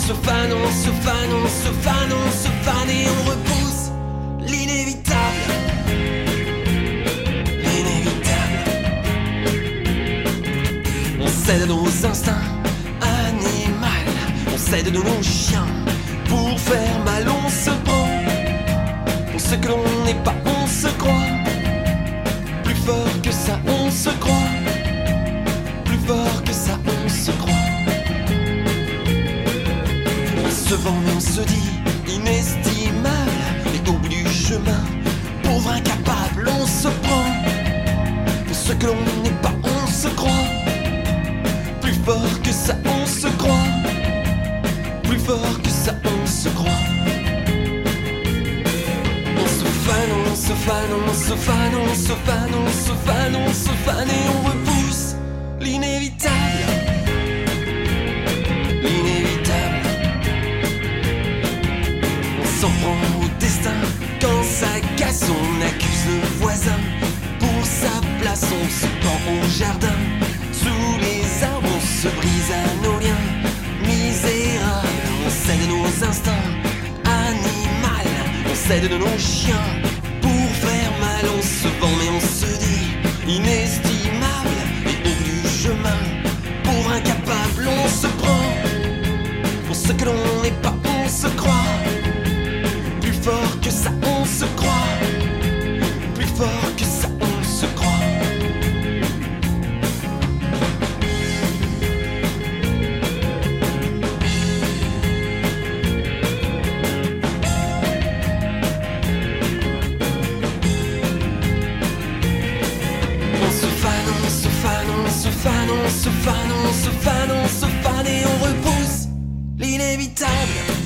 se fane, on se fane, on se fane, on se fane et on repousse l'inévitable. L'inévitable. On cède nos instincts animaux, on cède de nos chiens pour faire mal, on se prend pour ce que l'on n'est pas, on se croit plus fort que ça, on se croit plus fort que ça, on se croit. On se vend mais on se dit inestimable, et au bout du chemin, pauvre incapable, on se prend pour ce que l'on n'est pas, on se croit plus fort que ça, on se croit plus fort que ça, on se croit. On se fane, on se fane, on se fane, on se fane, on se fane, on se fane et on repousse l'inévitable. L'inévitable. On s'en prend au destin quand ça casse, on accuse le voisin pour sa place, on se pend au jardin, sous les arbres, on se brise à nos liens misérables, on cède nos instincts animaux, on cède de nos chiens pour faire mal, on se vend mais on se dit inestimable, et au bout du chemin, pour incapable, on se prend pour ce que l'on n'est pas, on se croit plus fort que ça, on se croit plus fort que ça, on se croit. On se fane, on se fane, on se fane, on se fane et on repousse l'inévitable.